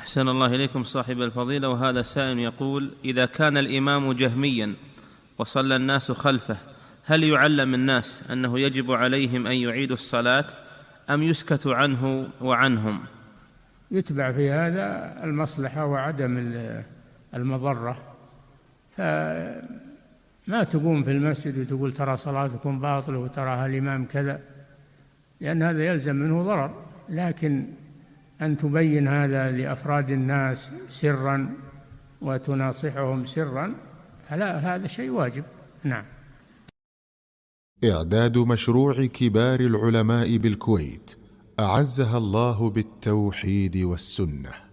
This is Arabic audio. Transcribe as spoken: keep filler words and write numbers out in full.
أحسن الله إليكم صاحب الفضيلة. وهذا سائل يقول: إذا كان الإمام جهميا وصلى الناس خلفه، هل يعلم الناس أنه يجب عليهم أن يعيدوا الصلاة أم يسكت عنه وعنهم؟ يتبع في هذا المصلحة وعدم المضرة، فما تقوم في المسجد وتقول ترى صلاتكم باطلة وترى الإمام كذا، لأن هذا يلزم منه ضرر. لكن أن تبين هذا لأفراد الناس سرا وتناصحهم سرا، فلا، هذا شيء واجب. نعم. إعداد مشروع كبار العلماء بالكويت أعزها الله بالتوحيد والسنة.